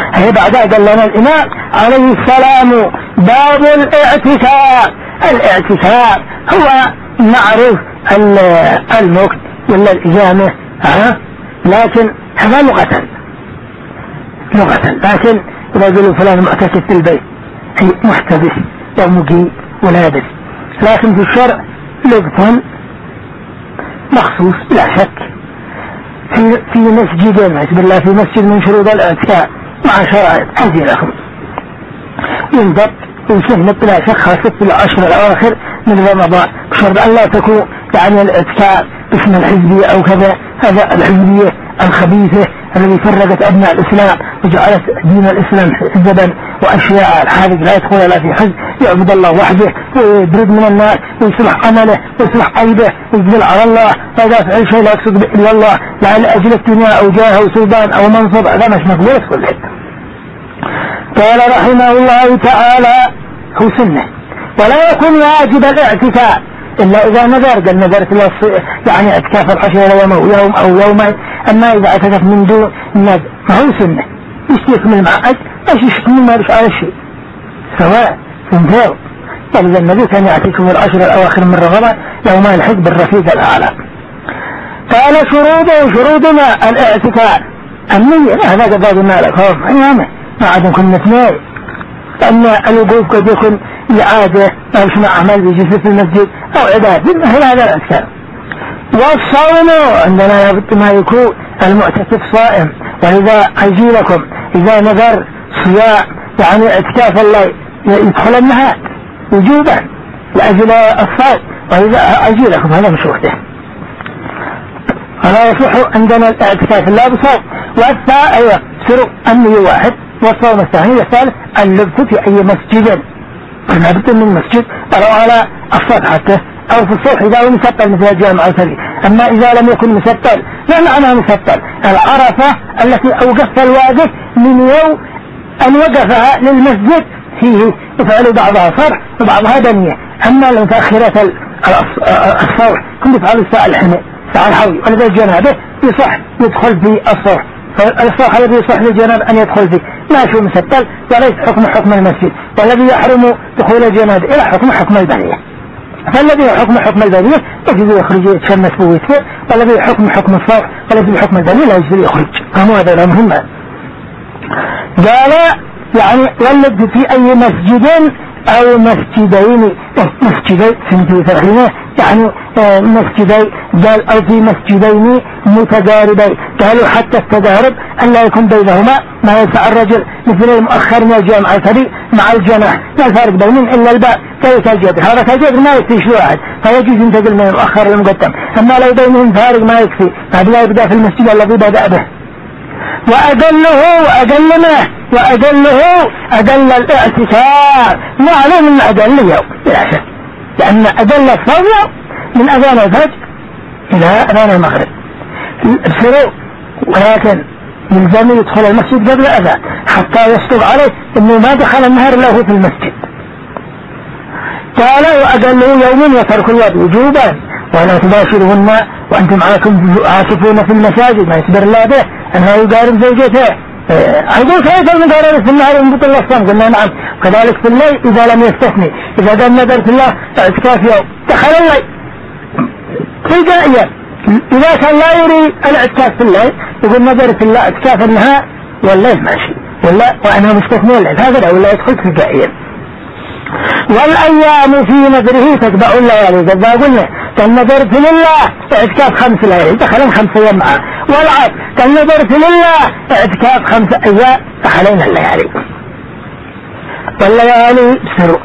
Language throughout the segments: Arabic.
هي بعدها قال لنا الإمام عليه السلام باب الاعتكاف. الاعتكاف هو معروف المكت ولا الإجامة، لكن هذا لغة، لكن إذا قالوا فلان معتكف في البيت أي محتبس ومقيم ولابس، لكن في الشرع لغة مخصوص لا شك. في مسجد بسم الله، في مسجد من شروط الاعتكاف مع شرائط هذه لكم ينضبط ويسمى بلا شك خاصة في العشر الأواخر من رمضان، بشرط أن لا تكون يعني الاعتكاف باسم الحزبية أو كذا. هذا الحزبية الخبيثة الذي فرقت أبناء الإسلام وجعلت دين الإسلام حزبا وأشياء. الحادث لا يدخل لا في حزب، يعبد الله وحده ويبرد من الناس ويصلح عمله ويصلح قلبه ويقبل على الله، وإذا فعل شيء لا يقصد إلا الله لا لأجل الدنيا أو جاه أو سلطان أو منصب، هذا مش مقبول كله. قال رحمه الله تعالى هو سنة ولا يكون واجب الاعتكاف إلا إذا نذر، قال نذرت يعني اعتكاف العشر يوم أو يومين. أما إذا اعتكف من دون النذر فهو سنة، يستكمل مع أجل ايش يستكمل ما بش على شيء سواء سنتين. فإذا النبي كان يعتكف العشر الأواخر من رمضان يوم الحج بالرفيق الأعلى. قال شروطنا الاعتكاف النية، هذا قد قلنا لك أيامه ما عاد كنا اثنين، لأن الوقوف قد يكون إعادة أو شمع عمل بجلسة المسجد أو عبادة، مثل هذا الأذكار. والصوم عندنا لابد ما يكون المعتكف صائم، ولذا أجي لكم إذا نذر صيام يعني اعتكاف الله يدخل النهار وجوبا لأجل الصوم، ولذا أجي لكم هذا مش وقته. فلا يصح عندنا الاعتكاف لا بصوم. والثالث سر النية واحد، والصوم الثاني. والثالث اللبث في أي مسجد، اللبث من مسجد ولو على السطح حتى أو في الصبح إذا هو مسطل مثل الجامع الكبير. أما إذا لم يكن مسطل لا معنى مسطل، العرفة التي أوقفها الواقف من يوم أن وقفها للمسجد فيه يفعل بعضها صرح وبعضها دنية. أما المتأخرة الصرح كل يفعل الساعة الحمى ساعة الحوي، ولذا الجنابه يصح يدخل في الصرح، فالصرح الذي يصح للجناب أن يدخل فيه لا شو مسطل وليس حكم المسجد، والذي يحرم دخول الجناب إلى حكم البنية. فالذي حكم البنية يجب يخرج يتشمس بويته، والذي حكم الصرح والذي حكم البنية لا يجب يخرج. هذا مهمة. قال يعني ولد في أي مسجد أو مسجدين سنتي فرحينه يعني مسجدين، قال أو في مسجدين متقاربين. قالوا حتى التقارب أن لا يكون بينهما ما يدفع الرجل مثل المؤخر من الجامع الكبير مع الجناح، لا الفارق بينهم إلا الباب كالجدر. هذا كالجدر ما يكفي شيء واحد فيجوز ينتقل من المؤخر للمقدم. أما لو بينهم فارق ما يكفي، هذا لا يبدأ في المسجد الذي بدأ به. وأقله أقل الاعتكاف معلوم من أقل يوم لا شك، لأن أقل الصلاة من أذان الفجر إلى أذان المغرب بسرو، ولكن يلزم يدخل المسجد قبل الأذان حتى يصدق عليه أنه ما دخل النهار له في المسجد. قال وأقله يوم وترك اليد وجوبا ولا تباشرهن وأنتم عاكفون في المساجد، ما يسبر الله به أنه يقارب زوجته. أيضا كيف المقاربة في النهار ينبط الله الصوم؟ قلنا نعم. كذلك في الليل إذا لم يستثني، إذا قال نذر في الله اعتكاف يوم دخل الليل تلك أيام. إذا كان لا يريد الاعتكاف في الليل يقول نذر في الله اعتكاف النهار والليل ماشي، وأنا مستثني الليل هذا ولا يدخل تلك أيام. والأيام في نذره تتبع الليالي، قد قلنا كان نذرت لله اعتكاف 5 ليالي دخلين 5 أيام معه، والعكس كان نذرت لله اعتكاف 5 أيام دخلين الليالي. والليالي سر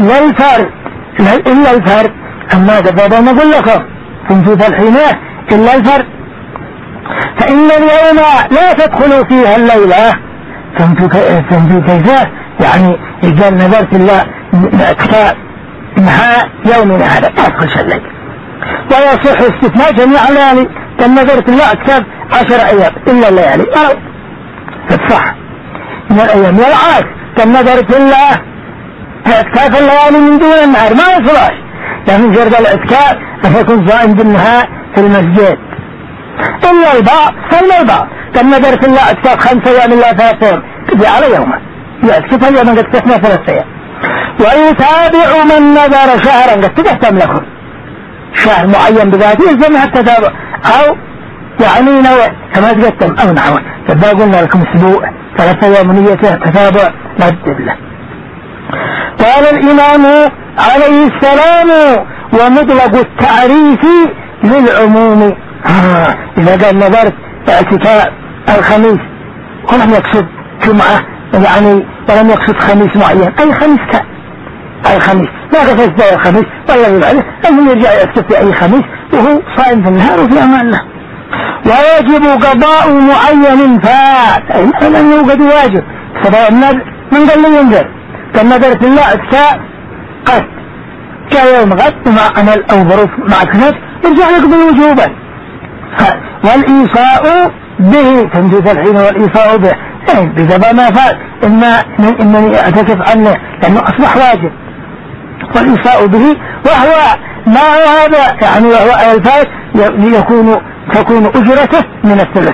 إلا الفرد أما قد نقول لكم كنتم تلحينه إلا الفرد، فإن اليوم لا تدخلوا فيها الليلة. فهمتوا كيف؟ يعني إذا نذرت الله اعتكاف نهار يومنا هذا ما يدخلش الليل، ويصح استثناء جميع الليالي. كان نذرت الله اعتكاف 10 أيام إلا الليالي فتصح من الأيام. والعكس كان نذرت الله اعتكاف الليالي من دون النهار ما يصلح، لأن جرد الاعتكاف أن يكون صائم بالنهار في المسجد إلا البعض. كان نذرت الله اعتكاف 5 أيام إلا 3 أيام على يوما يعتكف اليوم قد تسمى 3 أيام. ويتابع من نذر شهرا قد تقسم لكم شهر معين بذاته يلزمها التتابع أو يعني نوع كما تقسم أو نحو. فبا قلنا لكم أسبوع 3 أيام نيته تتابع لا تدل له. قال الإمام عليه السلام ومطلق التعريف للعموم. إذا قال نظرت اعتكاف الخميس ولم يقصد جمعة يعني ولم يقصد خميس معين أي خميس كان أي خميس ما قصد الخميس ولا يبعده أنه يرجع يعتكف في أي خميس وهو صائم في النهار وفي أمانه. ويجب قضاء معين فات أي لأنه قد واجب سواء النذر من قال لي ينذر كالنذر في الله اعتكاف قد جاء يوم غد مع عمل أو ظروف مع كنف يرجع يقضي وجوبا. والإيصاء به تنجيز الحين والإيصاء به بسبب ما فات إنني أعتكف عنه لأنه أصبح واجب. والإيصاء به وهو ما هذا يعني وهو الفات تكون أجرته من الثلث.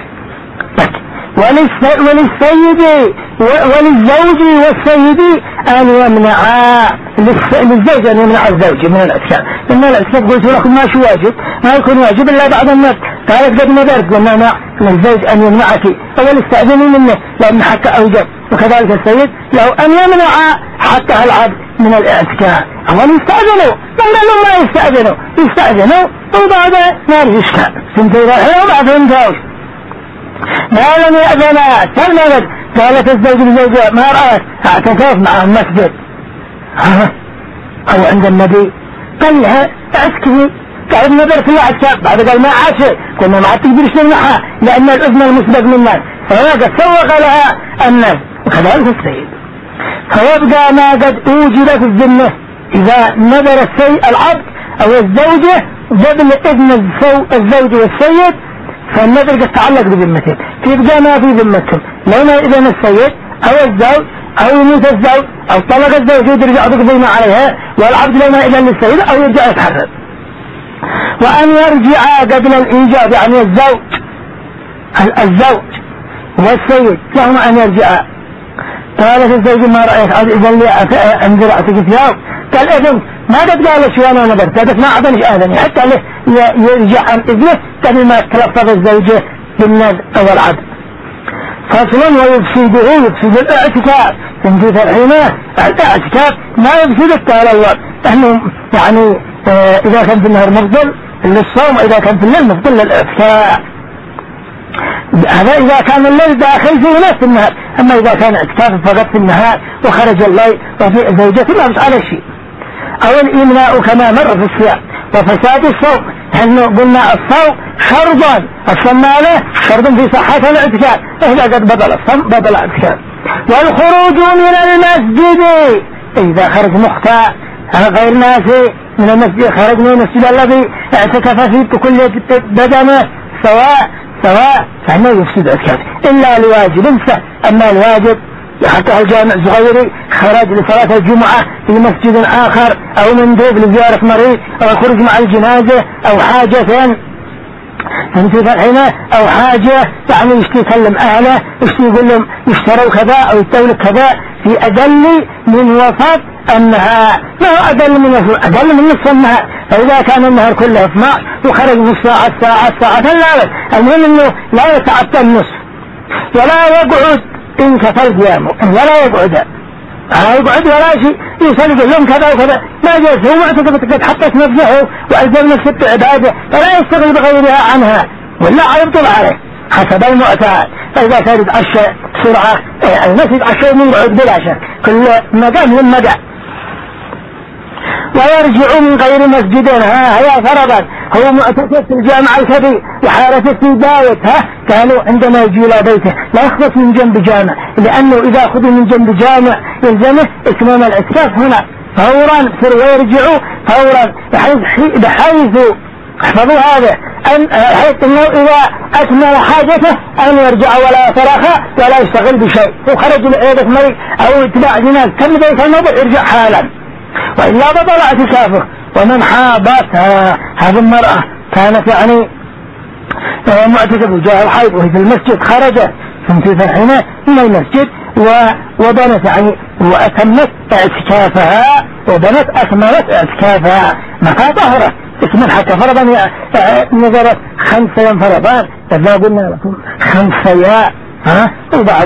وللسيد وللزوج والسيد أن يمنعا للزوج أن يمنع الزوج من الاعتكاف لأن الاعتكاف قلت لكم ما شو واجب ما يكون واجب إلا بعد النذر. قالت قد نذرت قلنا للزوج أن يمنعك أول استأذني منه لأن حق أوجب. وكذلك السيد له أن يمنع حقه العبد من الاعتكاف. أول يستأذنوا ما يستأذنوا وبعد ما يشكى سنتين وما فهمتوش ما لم يأذنا تلمذت. قالت الزوج لزوجها ما رأت اعتكاف مع المسجد أو عند النبي قال لها اعتكفي قال نذرت الله اعتكاف بعد قال ما عاد قلنا ما عاد تقدرش تمنعها لأن الأذن المسبق منها فهذا سوق لها الناس. وكذلك السيد فيبقى ما قد أوجد في الذمة إذا نذر العبد أو الزوجة قبل إذن الزوج والسيد فالنذر قد تعلق بذمتهم فيبقى ما في ذمتهم لو ما إذن السيد أو الزوج أو يموت الزوج أو طلق الزوج يرجع تقضي ما عليها والعبد لو ما إذن للسيد أو يرجع يتحرر. وأن يرجع قبل الإنجاب يعني الزوج والسيد لهم أن يرجع. قالت الزوج ما رأيك إذن لي أنزل أعتكف يوم قال إذن ما قد قال شو أنا نذرت هذا ما أعطنيش آذني حتى يرجع عن إذنه قبل ما تلفظ الزوجة بالنذر أو العبد. فصلا يفسد الاعتكاف تنجيز الحين الاعتكاف ما يفسد التالوات أنه يعني إذا كان في النهار مفضل للصوم وإذا كان في الليل مفضل للاعتكاف. هذا إذا كان الليل داخل فيه نفس النهار. أما إذا كان اعتكاف فقط في النهار وخرج الليل وفي زوجته ما بس على شيء. أو الإملاء كما مر في الصيام. وفساد الصوم أنه قلنا الصوم شرطا الصمالة شرط في صحة الاعتكاف إذا قد بدل الصوم بدل الاعتكاف. والخروج من المسجد إذا خرج مختار غير ناسي من المسجد خرج من المسجد الذي اعتكف فيه بكل بدنه سواء فإنه يفسد الاعتكاف إلا لواجب. أما الواجب حتى الجامع الصغيري خرج لصلاة الجمعة في مسجد آخر أو مندوب لزيارة مريض أو خرج مع الجنازة أو حاجة فهمت الحين أو حاجة يعني يشتي يكلم أهله يشتي يقول لهم يشتروا كذا أو يتولوا كذا في أقل من وسط النهار ما هو أقل من نصف النهار. فإذا كان النهار كله 12 وخرج نص ساعة لا المهم أنه لا يتعطى النصف ولا يقعد إن كفل قيامه ولا يقعد ولا شيء يسأل لهم كذا وكذا ما جالس هو معتقد قد حطت نفسه وألزم نفسه بعباده فلا يستغل بغيرها عنها ولا يبطل عليه حسب المعتاد. فإذا تريد عشاء بسرعة المسجد عشاء من يقعد بلا شك كل مقام من مدى. ويرجع من غير مسجدها هي فرضا هو معتكف في الجامع الكبير وحارته في بيته كانوا عندما يجي إلى بيته لا يخلص من جنب جامع لأنه إذا أخذوا من جنب جامع يلزمه إتمام الاعتكاف هنا فورا ويرجعوا فورا بحيث احفظوا هذا حيث أنه إذا أكمل حاجته أن يرجع ولا يتراخى ولا يشتغل بشيء وخرج لعيادة مريض أو اتباع جناز كم بيت الموضع يرجع حالا وإلا بطل اعتكافه. ومن حابت هذه المرأة كانت يعني معتكف وجاء الحيض وهي في المسجد خرجت فهمت الحين من المسجد وبنت يعني وأتمت اعتكافها، وبنت أكملت اعتكافها متى طهرت تكمل حتى فرضا نظرت 5 أيام فرضان، فلا قلنا لكم 5 أيام وبعد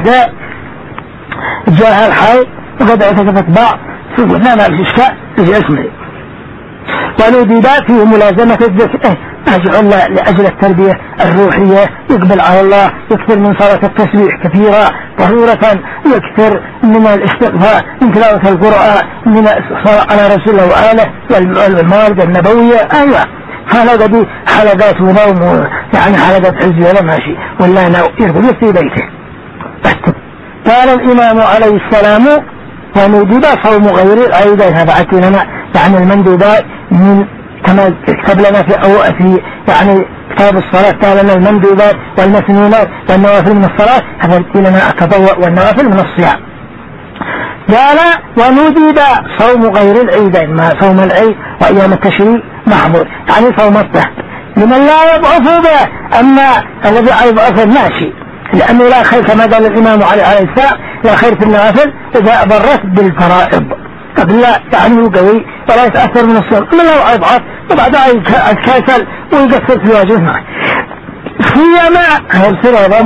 جاء الحي وقد اعتكفت بعض قلنا ما في إشكال اسمه. ونودب فيه ملازمة الذكر لأجل التربية الروحية، يقبل على الله، يكثر من صلاة التسبيح كثيرا ضرورة، يكثر من الاستغفار، من تلاوة القرآن، من الصلاة على رسول الله وآله والموارد النبوية. أيوة حلقة دي حلقات ونوم يعني حلقات عزي ولا ماشي ولا يرقب في بيته. قال الإمام عليه السلام وندب صوم غير العيدين. هذا عتلنا يعني المندوبات من كما كتب لنا في يعني كتاب الصلاة قال لنا المندوبات والمسنونات والنوافل من الصلاة، هذا لنا التطوع والنوافل من الصيام. قال وندب صوم غير العيدين، ما صوم العيد وأيام التشريق محظور يعني صوم الدهر لمن لا يضعف به، أما الذي يضعف ماشي، لأنه لا خير كما قال الإمام عليه السلام لا خير في النوافل إذا أضرت بالفرائض، لا يعني هو قوي ولا يتأثر من الصوم، أما لو أضعف وبعدها يتكاسل ويقصر في واجبه. فيما هذا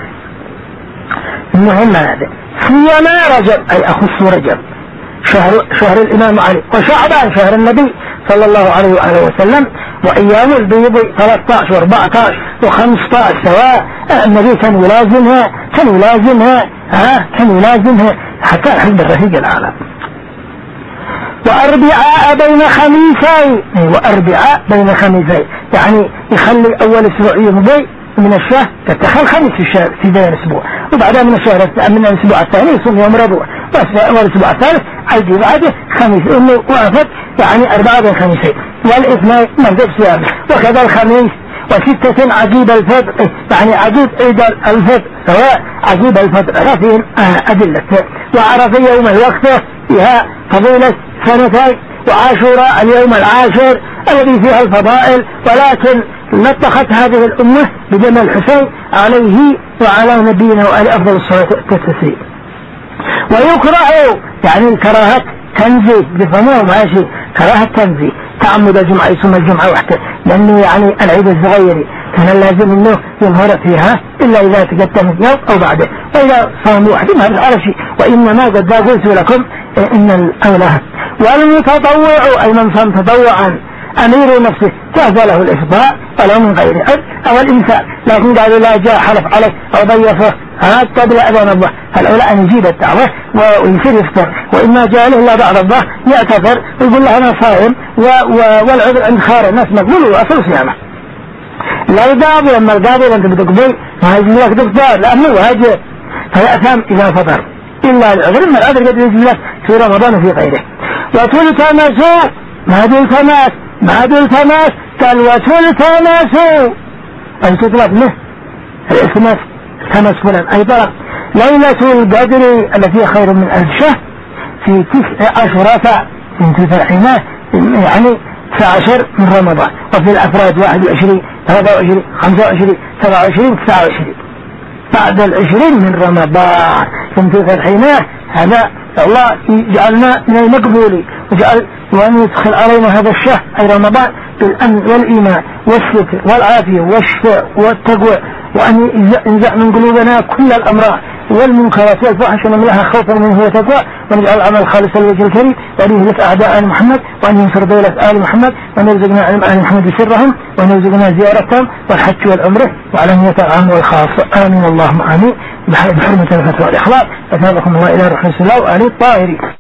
مهم هذا فيما رجب أي أخص رجب شهر الإمام علي، وشعبان شهر النبي صلى الله عليه وآله وسلم، وأيام البيض 13 و14 و15 سواء. النبي كان يلازمها حتى حب الرفيق الأعلى. وأربعاء بين خميسين يعني يخلي أول أسبوع يمضي من الشهر تتخل خميس في الشهر في بداية الأسبوع، وبعدها من الأسبوع الثاني يصوم يوم ربوع، والأسبوع الثالث عيد بعده خميس أنه وافت يعني 4 بين خميسين، والاثنين مندوب صيامه، وكذا الخميس. و6 عقيب الفطر يعني عقيب عيد الفطر سواء عقيب الفطر فيهم أدلة. وعرفة يوم الوقت فيها فضيلة 2، وعاشوراء اليوم العاشر الذي فيها الفضائل، ولكن لطخت هذه الأمة بدم الحسين عليه وعلى نبينا وعلى أفضل الصلاة والتسليم. ويكره يعني الكراهة تنزي بفهمه ماشي كراهة تنزي تعمد الجمعة يصوم الجمعة وحده، لأنه يعني العيد الصغيري كان لازم أنه يظهر فيها إلا إذا تقدم يوم أو بعده، وإذا صام وحده ما على شيء. وإنما قد قلت لكم إن الأولى. والمتطوع أي من صام تطوعا أمير نفسه جاز له الإفضاء ولو من غير عذر أو الإمساك، لكن قالوا لا جاء حلف عليه أو ضيفه قبل أذان الله، فالأولى أن يجيب الدعوة ويصير يفطر، وإما جاء له إلا بعد الله يعتذر ويقول له أنا صائم والعذر عند خير الناس مقبول وأصل صيامه. لا القاضي لما القاضي أنت بتقبل ما يجي لك دكتور لأنه واجب فيأثم إذا فطر إلا العذر، إما العذر قد يجي لك في رمضان وفي غيره. وتلتمسوا ما دول تماس قال وتلتمسوا أي تطلب له الإسماس تمس فلان أيضا ليلة القدر التي خير من 1000 شهر في 19 من تفاحنا يعني 19 من رمضان، وفي الأفراد 21 23 25 27 29 بعد 20 من رمضان من تفاحنا. هذا الله يجعلنا من المقبول وأن يدخل علينا هذا الشهر أي رمضان بالأمن والإيمان والستر والعافية والشفاء والتقوى، وأن ينزع من قلوبنا كل الأمراض والمنكرات والفحش ونملأها خوفا منه وتقوى، ونجعل العمل خالصا لوجه الكريم، وأن يهلك أعداء آل محمد، وأن ينصر دولة آل محمد، وأن يرزقنا علم آل محمد سرهم، وأن يرزقنا زيارتهم والحج والعمرة وعلانية العام والخاص. آمين اللهم آمين بحرمة الفتوى والإخلاص. أتابعكم الله إلى رحمة الله وآله الطاهرين.